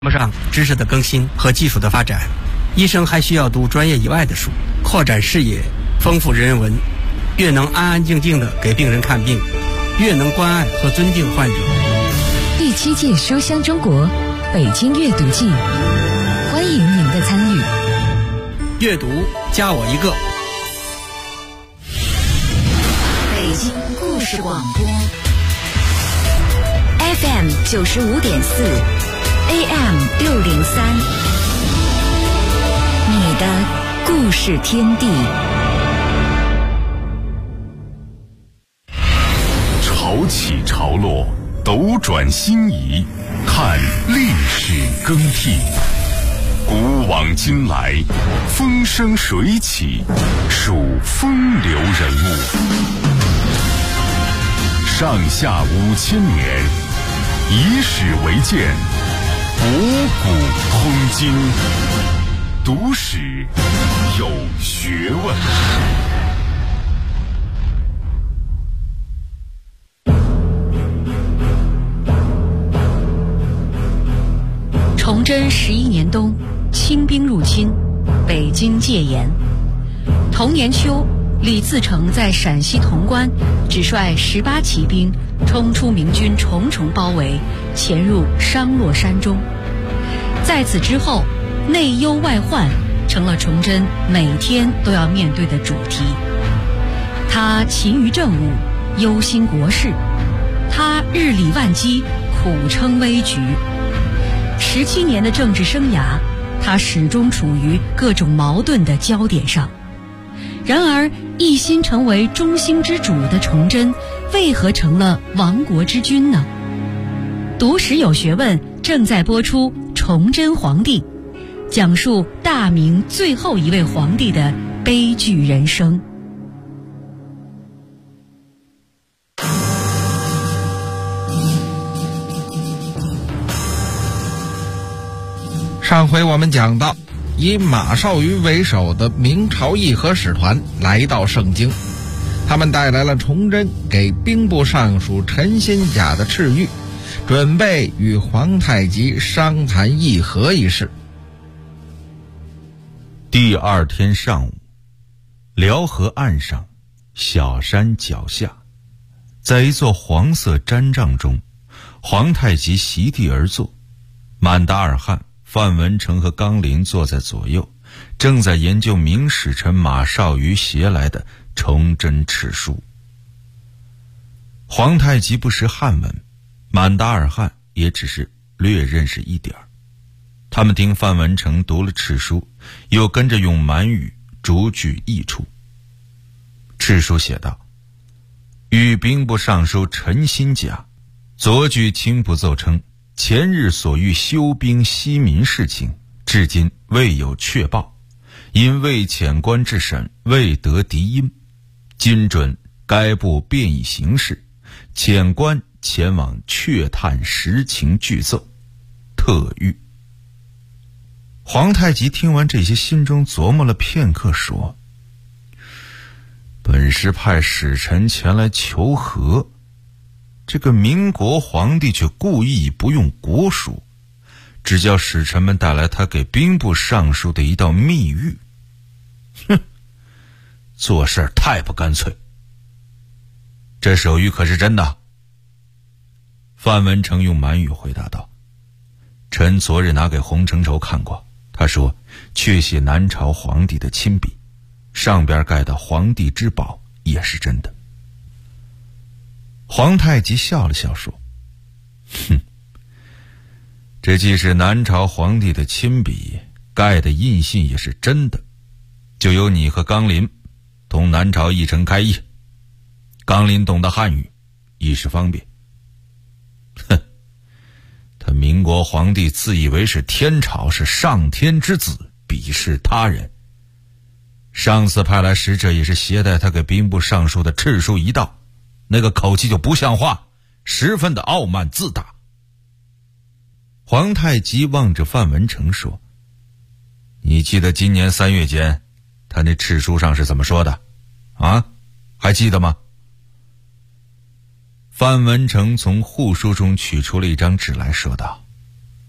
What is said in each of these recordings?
不上知识的更新和技术的发展，医生还需要读专业以外的书，扩展视野，丰富人文。越能安安静静地给病人看病，越能关爱和尊敬患者。 第7届书香中国北京阅读季，欢迎您的参与。 阅读加我一个。 北京故事广播 FM 95.4 AM 603，你的故事天地。 潮起潮落，斗转星移，看历史更替。古往今来，风生水起，数风流人物。上下5000年，以史为鉴，博古通今。读史有学问。 崇祯11年冬，清兵入侵，北京戒严。同年秋，李自成在陕西潼关只率18骑兵冲出明军重重包围，潜入商洛山中。在此之后，内忧外患成了崇祯每天都要面对的主题。他勤于政务，忧心国事，他日理万机，苦撑危局。17年的政治生涯，他始终处于各种矛盾的焦点上。然而，一心成为中兴之主的崇祯，为何成了亡国之君呢？读史有学问正在播出《崇祯皇帝》，讲述大明最后一位皇帝的悲剧人生。 上回我们讲到，以马绍愉为首的明朝义和使团来到盛京，他们带来了崇祯给兵部尚书陈新甲的敕谕，准备与皇太极商谈议和一事。 第二天上午，辽河岸上，小山脚下，在一座黄色毡帐中，皇太极席地而坐，满达尔汗、范文成和纲林坐在左右，正在研究明使臣马绍愉携来的崇祯敕书。皇太极不识汉文，满达尔汗也只是略认识一点儿。他们听范文成读了敕书，又跟着用满语逐句译出。敕书写道：与兵部尚书陈新甲昨据青浦奏称，前日所欲休兵息民事情，至今未有确报，因未遣官至审，未得敌因。今准该部便以行事，遣官前往确探实情具奏，特谕。皇太极听完这些，心中琢磨了片刻，说：本是派使臣前来求和，这个民国皇帝却故意不用国书，只叫使臣们带来他给兵部尚书的一道密谕。做事太不干脆。这手谕可是真的？范文成用满语回答道：臣昨日拿给洪承畴看过，他说确写南朝皇帝的亲笔，上边盖的皇帝之宝也是真的。皇太极笑了笑说：这既是南朝皇帝的亲笔，盖的印信也是真的，就由你和纲林同南朝议臣开议。纲林懂得汉语，一时方便。他民国皇帝自以为是天朝，是上天之子，鄙视他人。上次派来使者也是携带他给兵部尚书的敕书一道，那个口气就不像话，十分的傲慢自大。皇太极望着范文成说：你记得今年3月间他那敕书上是怎么说的啊？还记得吗？范文成从户书中取出了一张纸来，说道：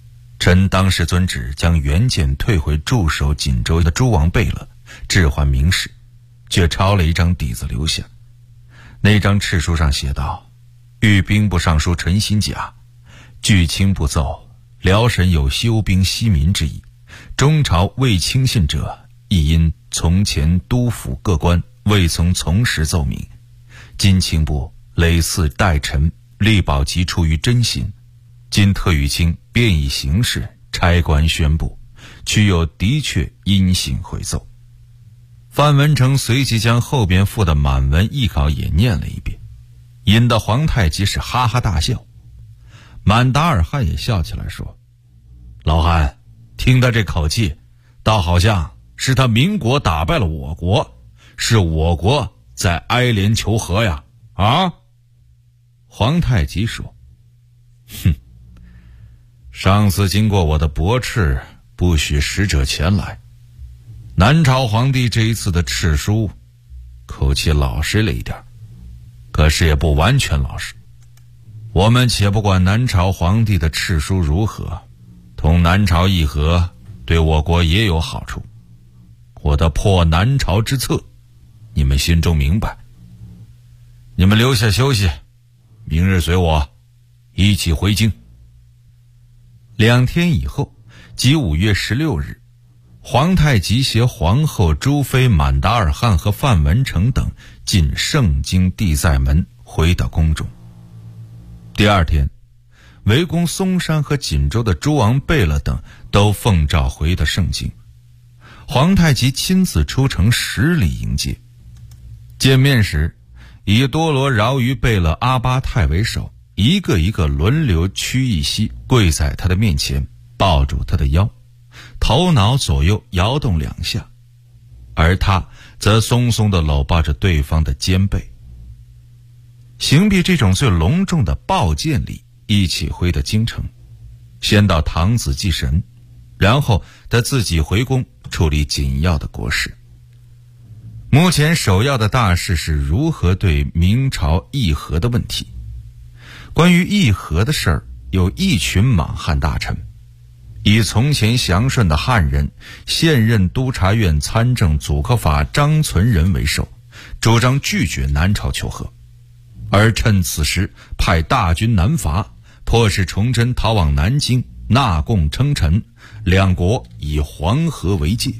臣当时遵旨将原件退回驻守锦州的诸王贝勒，置还明史，却抄了一张底子留下。那张敕书上写道：谕兵部尚书陈新甲，据卿部奏，辽沈有休兵息民之意，中朝未轻信者，亦因从前督抚各官未从实奏明，今卿部累次代臣，力保其出于真心，今特与卿便以形式差官宣布，取有的确因信回奏。范文成随即将后边附的满文译稿也念了一遍，引得皇太极是哈哈大笑。满达尔汗也笑起来说：老汉，听他这口气，倒好像是他民国打败了我国，是我国在哀怜求和呀！啊！皇太极说：哼，上次经过我的驳斥，不许使者前来。南朝皇帝这一次的敕书，口气老实了一点，可是也不完全老实。我们且不管南朝皇帝的敕书如何，同南朝议和对我国也有好处。我的破南朝之策，你们心中明白。你们留下休息，明日随我一起回京。2天以后，即5月16日，皇太极携皇后、朱妃、满达尔汗和范文成等进盛京地塞门，回到宫中。第2天，围攻松山和锦州的诸王贝勒等都奉诏回到盛京。皇太极亲自出城10里迎接。见面时，以多罗饶于贝勒阿巴泰为首，一个一个轮流屈一膝，跪在他的面前，抱住他的腰，头脑左右摇动2下，而他则松松地搂抱着对方的肩背。行毕这种最隆重的抱见礼，一起回到京城，先到堂子祭神，然后他自己回宫处理紧要的国事。目前首要的大事是如何对明朝议和的问题。关于议和的事儿，有一群莽汉大臣，以从前降顺的汉人、现任督察院参政祖克法张存仁为首，主张拒绝南朝求和，而趁此时派大军南伐，迫使崇祯逃往南京纳贡称臣，两国以黄河为界。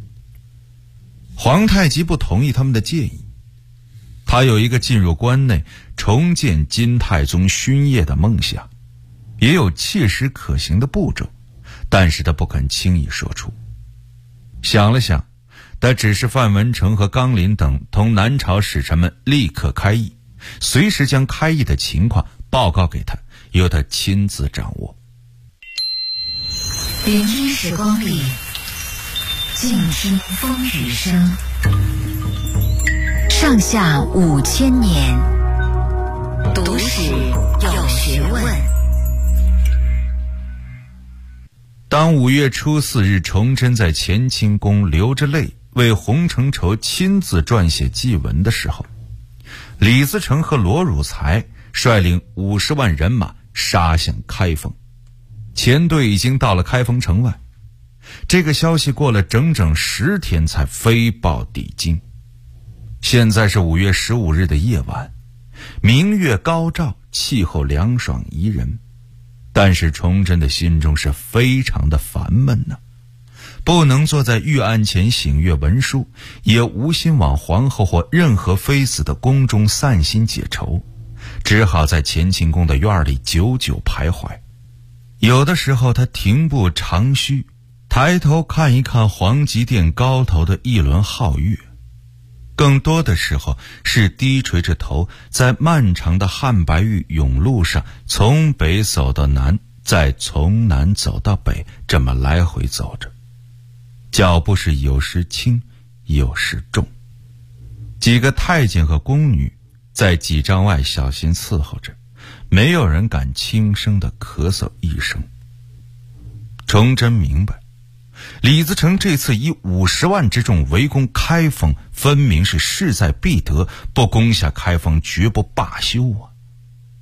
皇太极不同意他们的建议，他有一个进入关内重建金太宗勋业的梦想，也有切实可行的步骤，但是他不肯轻易说出。想了想，他指示范文成和纲林等同南朝使臣们立刻开议，随时将开议的情况报告给他，由他亲自掌握。 聆听时光里，静听风雨声。上下5000年，读史有学问。 当5月初4日，崇祯在乾清宫流着泪为洪承畴亲自撰写祭文的时候，李自成和罗汝才率领50万人马杀向开封，前队已经到了开封城外。这个消息过了整整10天才飞报抵京。现在是5月15日的夜晚，明月高照，气候凉爽宜人，但是崇祯的心中是非常的烦闷呢，不能坐在御案前省阅文书，也无心往皇后或任何妃子的宫中散心解愁，只好在乾清宫的院里久久徘徊。有的时候他停步长吁，抬头看一看皇极殿高头的一轮皓月，更多的时候是低垂着头，在漫长的汉白玉甬路上从北走到南，再从南走到北，这么来回走着，脚步是有时轻有时重。几个太监和宫女在几丈外小心伺候着，没有人敢轻声地咳嗽一声。崇祯明白，李自成这次以50万之众围攻开封，分明是势在必得，不攻下开封绝不罢休啊！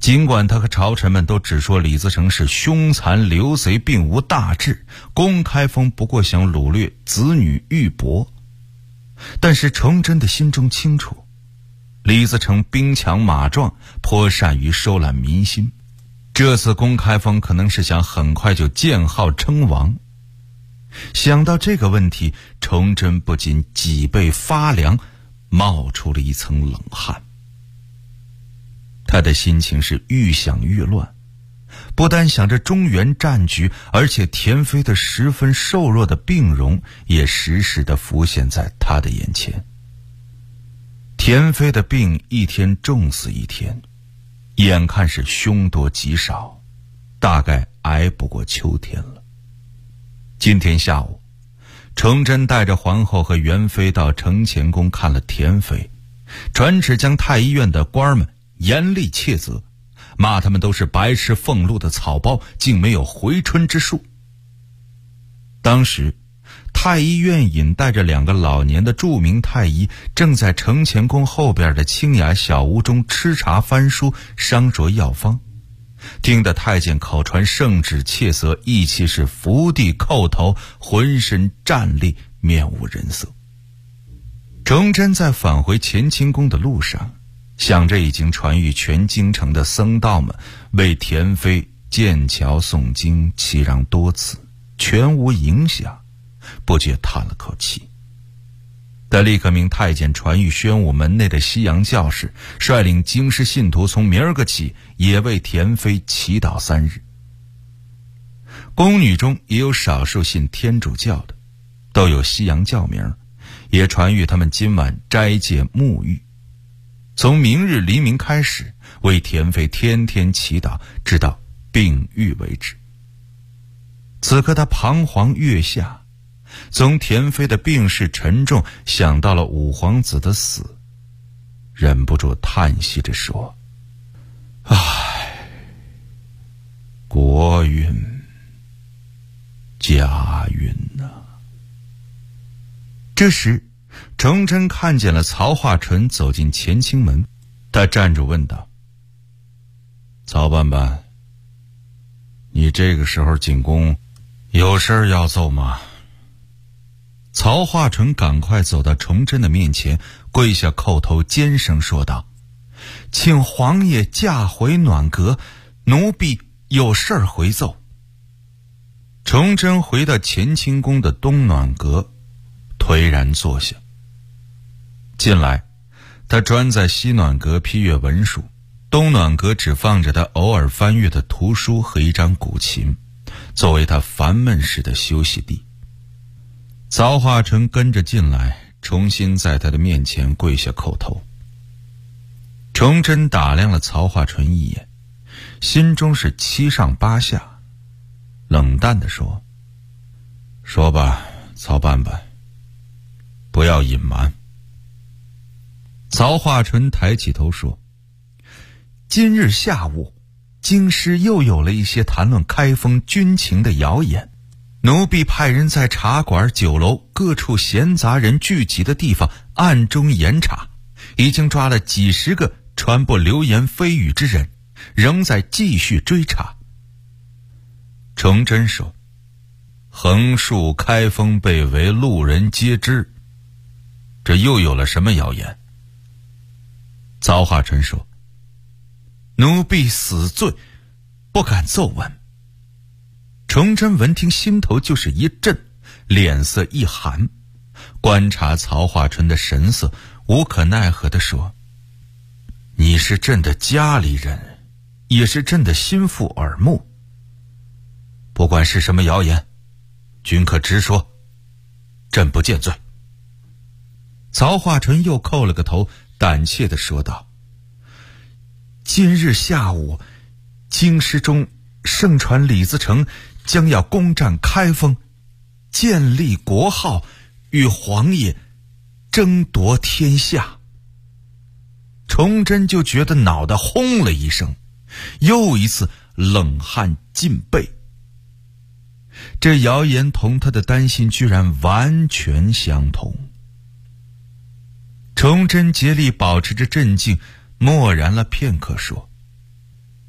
尽管他和朝臣们都只说李自成是凶残流贼，并无大志，公开封不过想掳掠子女玉帛，但是崇祯的心中清楚，李自成兵强马壮，颇善于收揽民心，这次公开封可能是想很快就建号称王。想到这个问题，崇祯不禁脊背发凉，冒出了一层冷汗。他的心情是愈想愈乱，不但想着中原战局，而且田飞的十分瘦弱的病容也时时地浮现在他的眼前。田飞的病一天重似一天，眼看是凶多吉少，大概挨不过秋天了。今天下午，崇祯带着皇后和元妃到承乾宫看了田妃，传旨将太医院的官们严厉切责，骂他们都是白吃俸禄的草包，竟没有回春之术。当时太医院引带着2个老年的著名太医，正在承乾宫后边的清雅小屋中吃茶翻书，商酌药方，听得太监口传圣旨切责，一起是伏地叩头，浑身战栗，面无人色。崇祯在返回乾清宫的路上，想着已经传谕全京城的僧道们为田妃建桥诵经祈让多次，全无影响，不觉叹了口气。他立刻命太监传谕宣武门内的西洋教士，率领京师信徒从明儿个起也为田妃祈祷3日。宫女中也有少数信天主教的，都有西洋教名，也传谕他们今晚斋戒沐浴，从明日黎明开始为田妃天天祈祷，直到病愈为止。此刻他彷徨月下，从田妃的病势沉重想到了五皇子的死，忍不住叹息着说：唉，国运家运啊。这时崇祯看见了曹化淳走进乾清门，他站住问道：曹班班，你这个时候进宫有事儿要奏吗？曹化淳赶快走到崇祯的面前，跪下叩头，尖声说道：请皇爷驾回暖阁，奴婢有事儿回奏。崇祯回到乾清宫的东暖阁，颓然坐下。近来他专在西暖阁批阅文书，东暖阁只放着他偶尔翻阅的图书和一张古琴，作为他烦闷时的休息地。曹化淳跟着进来，重新在他的面前跪下叩头。崇祯打量了曹化淳一眼，心中是七上八下，冷淡地说：说吧，曹班班，不要隐瞒。曹化淳抬起头说：今日下午，京师又有了一些谈论开封军情的谣言，奴婢派人在茶馆、酒楼各处闲杂人聚集的地方暗中严查，已经抓了几十个传播流言蜚语之人，仍在继续追查。崇祯说：横竖开封被围，路人皆知，这又有了什么谣言？曹化淳说：奴婢死罪，不敢奏闻。崇祯闻听，心头就是一震，脸色一寒，观察曹化淳的神色，无可奈何地说：你是朕的家里人，也是朕的心腹耳目，不管是什么谣言，均可直说，朕不见罪。曹化淳又叩了个头，胆怯地说道：今日下午，京师中盛传李自成将要攻占开封，建立国号，与皇爷争夺天下。崇祯就觉得脑袋轰了一声，又一次冷汗尽背。这谣言同他的担心居然完全相同。崇祯竭力保持着镇静，默然了片刻，说：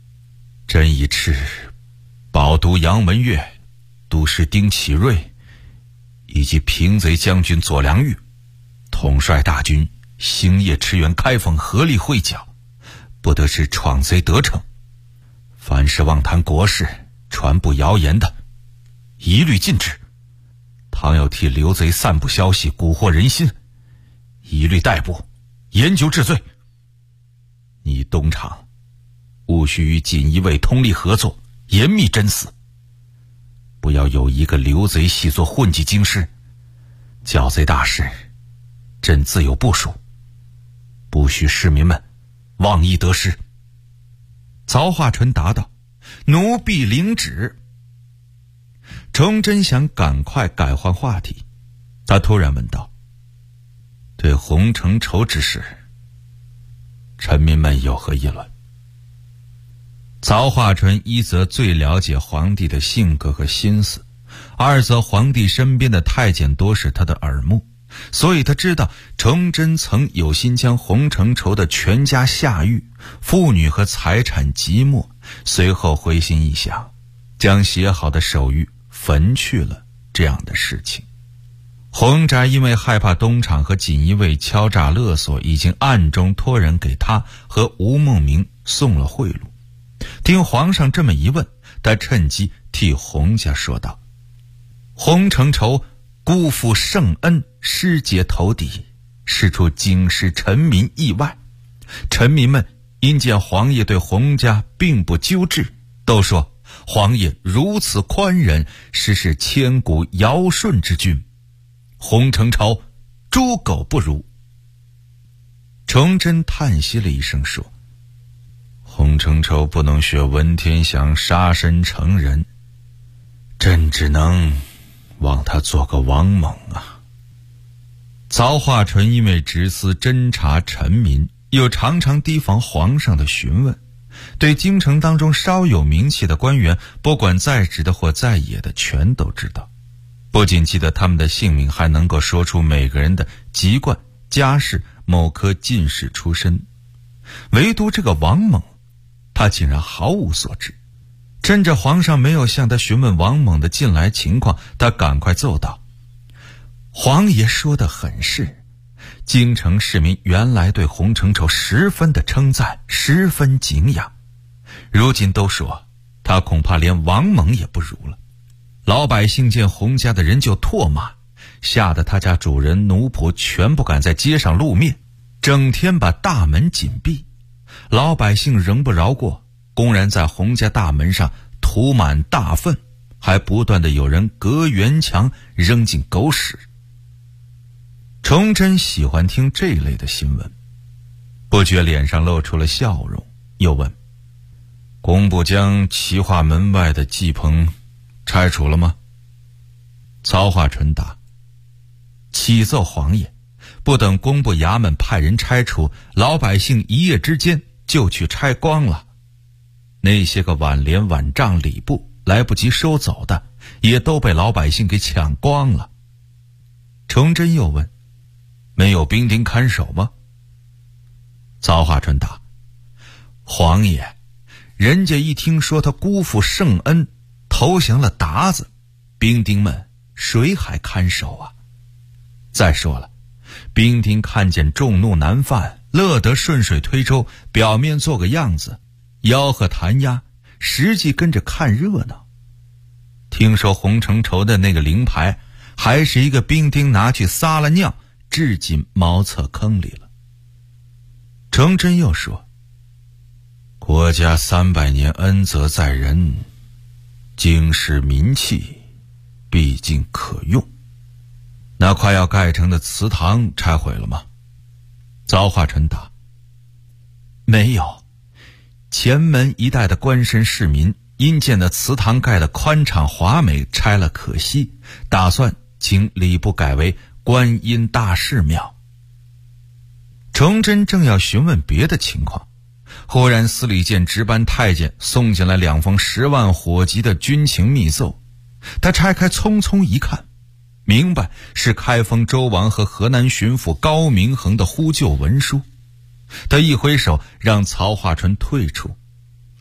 甄以赤、保都杨文岳、都师丁启瑞以及平贼将军左良玉统帅大军星夜驰援开封，合力会剿，不得是闯贼得逞。凡是妄谈国事、传布谣言的，一律禁止。倘有替刘贼散布消息、蛊惑人心，一律逮捕，严究治罪。你东厂务须与锦衣卫通力合作，严密侦死，不要有一个刘贼细作混迹京师。剿贼大事，朕自有部署，不许市民们妄议得失。曹化淳答道：奴婢领旨。崇祯想赶快改换话题，他突然问道：对洪承畴之事，臣民们有何议论？曹化淳一则最了解皇帝的性格和心思，二则皇帝身边的太监多是他的耳目，所以他知道崇祯曾有心将洪承畴的全家下狱，妇女和财产即没，随后灰心一想，将写好的手谕焚去了这样的事情。洪宅因为害怕东厂和锦衣卫敲诈勒索，已经暗中托人给他和吴孟明送了贿赂。听皇上这么一问，他趁机替洪家说道：洪承畴辜负圣恩，失节头底，是出京师臣民意外。臣民们因见皇爷对洪家并不纠治，都说皇爷如此宽仁，实是千古尧舜之君。洪承畴猪狗不如。崇祯叹息了一声说：洪承畴不能学文天祥杀身成仁，朕只能望他做个王猛啊。曹化淳因为直司侦察臣民，又常常提防皇上的询问，对京城当中稍有名气的官员，不管在职的或在野的，全都知道。不仅记得他们的姓名，还能够说出每个人的籍贯、家世、某科进士出身。唯独这个王猛，他竟然毫无所知。趁着皇上没有向他询问王猛的近来情况，他赶快奏道：皇爷说得很是，京城市民原来对洪承畴十分的称赞，十分敬仰，如今都说他恐怕连王猛也不如了。老百姓见洪家的人就唾骂，吓得他家主人奴仆全不敢在街上露面，整天把大门紧闭。老百姓仍不饶过，公然在洪家大门上涂满大粪，还不断的有人隔垣墙扔进狗屎。崇祯喜欢听这类的新闻，不觉脸上露出了笑容，又问：工部将齐化门外的祭棚拆除了吗？曹化淳答：启奏皇爷，不等工部衙门派人拆除，老百姓一夜之间就去拆光了。那些个挽联、挽帐、礼布来不及收走的，也都被老百姓给抢光了。崇祯又问：没有兵丁看守吗？曹化淳答：皇爷，人家一听说他辜负圣恩，投降了鞑子，兵丁们谁还看守啊？再说了，兵丁看见众怒难犯，乐得顺水推舟，表面做个样子，吆喝弹压，实际跟着看热闹。听说洪承畴的那个灵牌，还是一个兵丁拿去撒了尿，掷进茅厕坑里了。崇祯又说：国家300年恩泽在人，京师民气毕竟可用。那快要盖成的祠堂拆毁了吗？曹化淳答：没有。前门一带的官绅市民因见那祠堂盖的宽敞华美，拆了可惜，打算请礼部改为观音大士庙。崇祯正要询问别的情况，忽然司礼监值班太监送进来2封10万火急的军情密奏，他拆开匆匆一看，明白是开封州王和河南巡抚高明衡的呼救文书。他一挥手让曹化淳退出，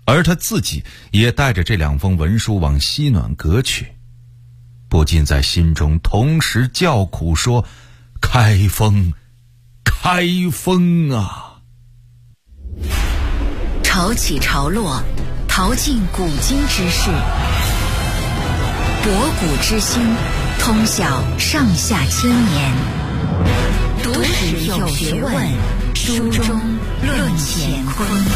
而他自己也带着这2封文书往西暖阁去，不禁在心中同时叫苦说：开封，开封啊！ 潮起潮落，淘尽古今之事，博古之心，通晓上下千年。读史有学问，书中论乾坤。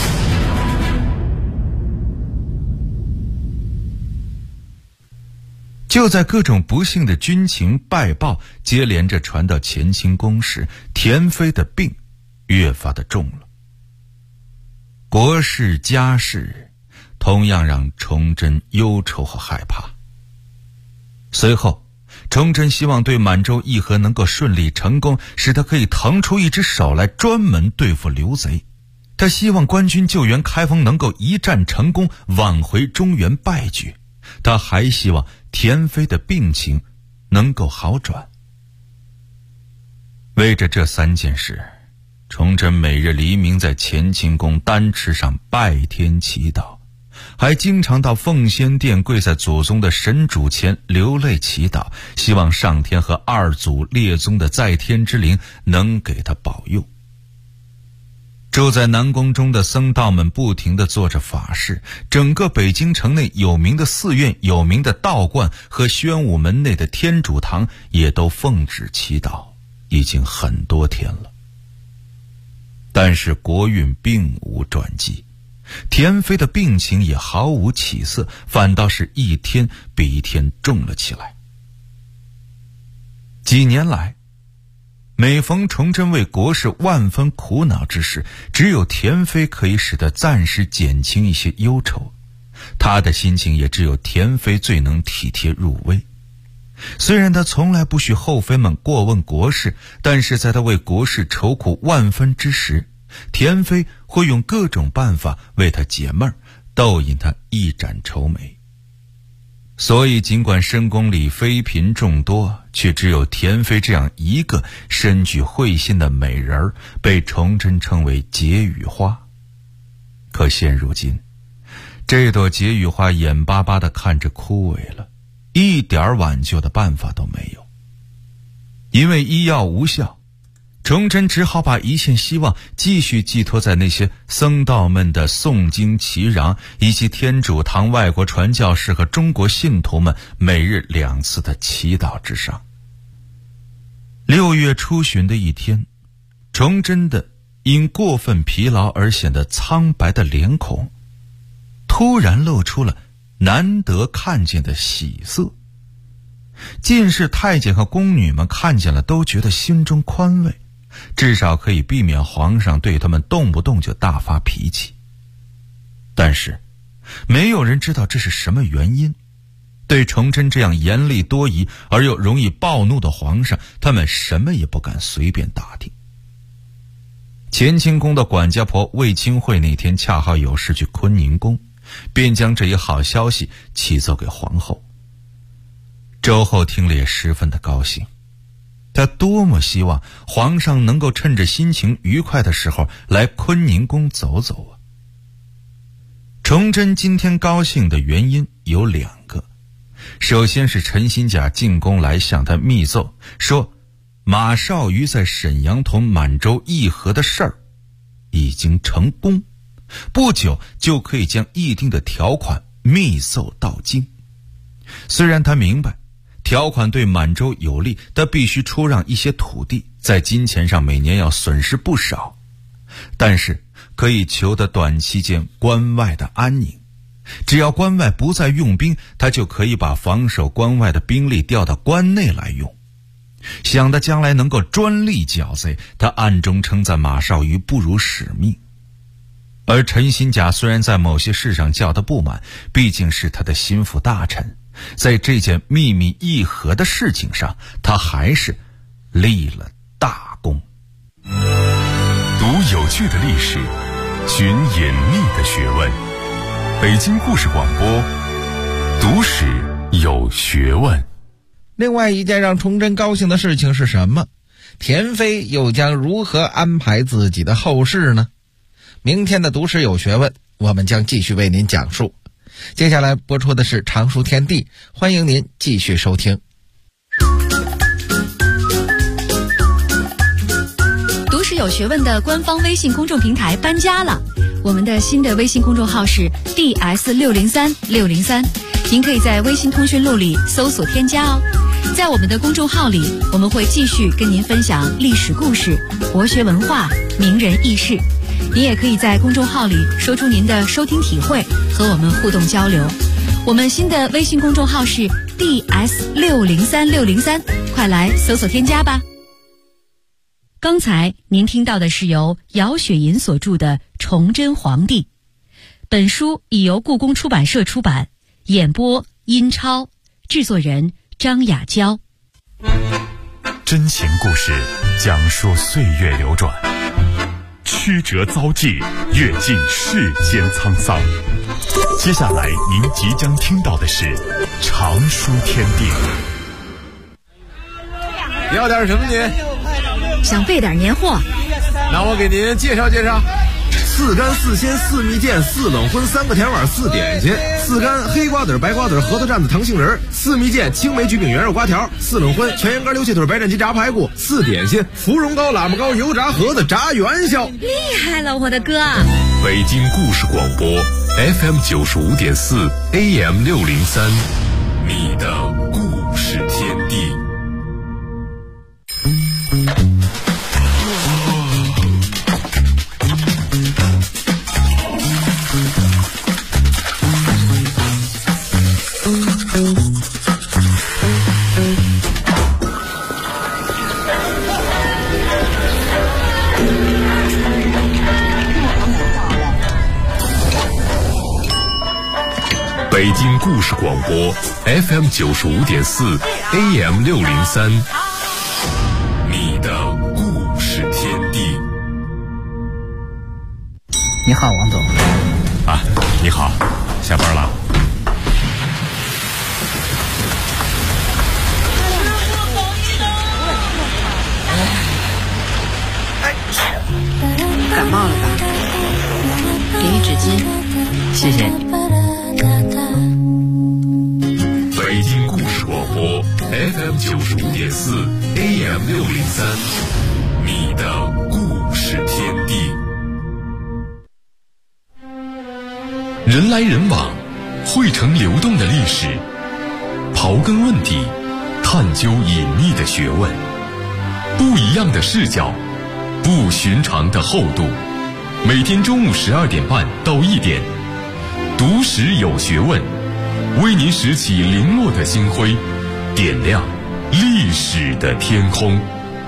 就在各种不幸的军情败报接连着传到乾清宫时，田妃的病越发的重了。国事家事同样让崇祯忧愁和害怕。随后崇祯希望对满洲议和能够顺利成功，使他可以腾出一只手来专门对付刘贼。他希望官军救援开封能够一战成功，挽回中原败局。他还希望田妃的病情能够好转。为着这3件事，崇祯每日黎明在乾清宫丹池上拜天祈祷，还经常到奉先殿跪在祖宗的神主前流泪祈祷，希望上天和二祖列宗的在天之灵能给他保佑。住在南宫中的僧道们不停地做着法事，整个北京城内有名的寺院、有名的道观和宣武门内的天主堂也都奉旨祈祷，已经很多天了。但是国运并无转机，田妃的病情也毫无起色，反倒是一天比一天重了起来。几年来，每逢崇祯为国事万分苦恼之时，只有田妃可以使得暂时减轻一些忧愁，他的心情也只有田妃最能体贴入微。虽然他从来不许后妃们过问国事，但是在他为国事愁苦万分之时，田妃会用各种办法为他解闷，逗引他一展愁眉。所以尽管深宫里妃嫔众多，却只有田妃这样一个深具慧心的美人儿被崇祯称为解语花。可现如今，这朵解语花眼巴巴地看着枯萎了，一点挽救的办法都没有。因为医药无效，崇祯只好把一线希望继续寄托在那些僧道们的诵经祈禳，以及天主堂外国传教士和中国信徒们每日2次的祈祷之上。6月初旬的一天，崇祯的因过分疲劳而显得苍白的脸孔突然露出了难得看见的喜色。进士太监和宫女们看见了都觉得心中宽慰，至少可以避免皇上对他们动不动就大发脾气。但是没有人知道这是什么原因。对崇祯这样严厉多疑而又容易暴怒的皇上，他们什么也不敢随便打听。乾清宫的管家婆魏清惠那天恰好有事去坤宁宫，便将这一好消息启奏给皇后。周后听了也十分的高兴，他多么希望皇上能够趁着心情愉快的时候来坤宁宫走走啊！崇祯今天高兴的原因有2个，首先是陈新甲进宫来向他密奏，说马绍瑜在沈阳同满洲议和的事儿已经成功，不久就可以将议定的条款密奏到京。虽然他明白条款对满洲有利，他必须出让一些土地，在金钱上每年要损失不少，但是可以求得短期间关外的安宁。只要关外不再用兵，他就可以把防守关外的兵力调到关内来用。想的将来能够专利剿贼，他暗中称赞马绍瑜不辱使命。而陈新甲虽然在某些事上叫他不满，毕竟是他的心腹大臣，在这件秘密议和的事情上，他还是立了大功。 读有趣的历史，寻隐秘的学问。北京故事广播，读史有学问。 另外一件让崇祯高兴的事情是什么？田妃又将如何安排自己的后事呢？明天的读史有学问， 我们将继续为您讲述。接下来播出的是常书天地，欢迎您继续收听。 读史有学问的官方微信公众平台搬家了，我们的新的微信公众号是 DS630603，您可以在微信通讯录里搜索添加哦。在我们的公众号里，我们会继续跟您分享历史故事、国学文化、名人轶事。您也可以在公众号里说出您的收听体会，和我们互动交流。我们新的微信公众号是 DS603603，快来搜索添加吧。刚才您听到的是由姚雪银所著的《崇祯皇帝》，本书已由故宫出版社出版，演播殷超，制作人张雅娇。 真情故事讲述岁月流转，曲折遭际，阅尽世间沧桑。接下来您即将听到的是常书天地。 要点什么您？ 想备点年货， 那我给您介绍介绍。4干4鲜4蜜饯4冷荤3个甜碗4点心，4干黑瓜子白瓜子核桃蘸子糖杏仁，4蜜饯青梅焗饼圆肉瓜条，4冷荤全羊肝溜切腿白斩鸡炸排骨，4点心芙蓉糕喇嘛糕油炸盒子炸元宵。 厉害了我的哥！ 北京故事广播 FM 95.4 AM 603，你的故事天地。北京故事广播 FM 95.4 AM 603，你的故事天地。 你好，王总。 啊，你好，下班了。 感冒了吧？给你纸巾，谢谢。 北京故事广播 FM 95.4 AM 603，你的故事天地。人来人往，汇成流动的历史，刨根问底，探究隐秘的学问，不一样的视角，不寻常的厚度。每天中午12点半到1点，读史有学问，为您拾起零落的星辉，点亮历史的天空。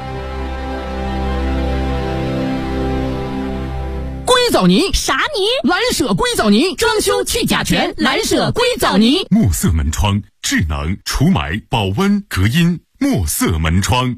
硅藻泥啥泥？ 蓝舍硅藻泥，装修去甲醛，蓝舍硅藻泥。 墨色门窗，智能除霾、保温、隔音。墨色门窗。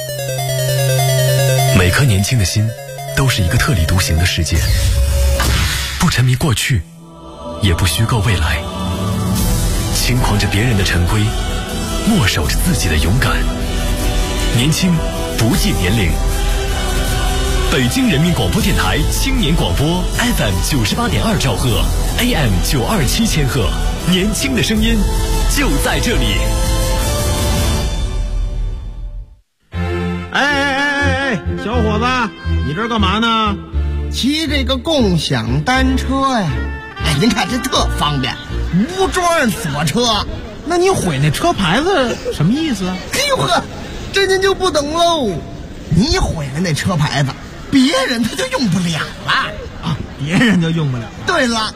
每颗年轻的心都是一个特立独行的世界，不沉迷过去，也不虚构未来，轻狂着别人的陈规，默守着自己的勇敢。年轻不计年龄。北京人民广播电台青年广播 FM 98.2兆赫 AM 927千赫，年轻的声音就在这里。 哎，小伙子，你这干嘛呢？ 骑这个共享单车呀。哎，您看这特方便，无桩锁车。 那你毁那车牌子什么意思啊？ 哎呦呵，这您就不懂喽。你毁了那车牌子，别人他就用不了了啊，别人就用不了了。 对了。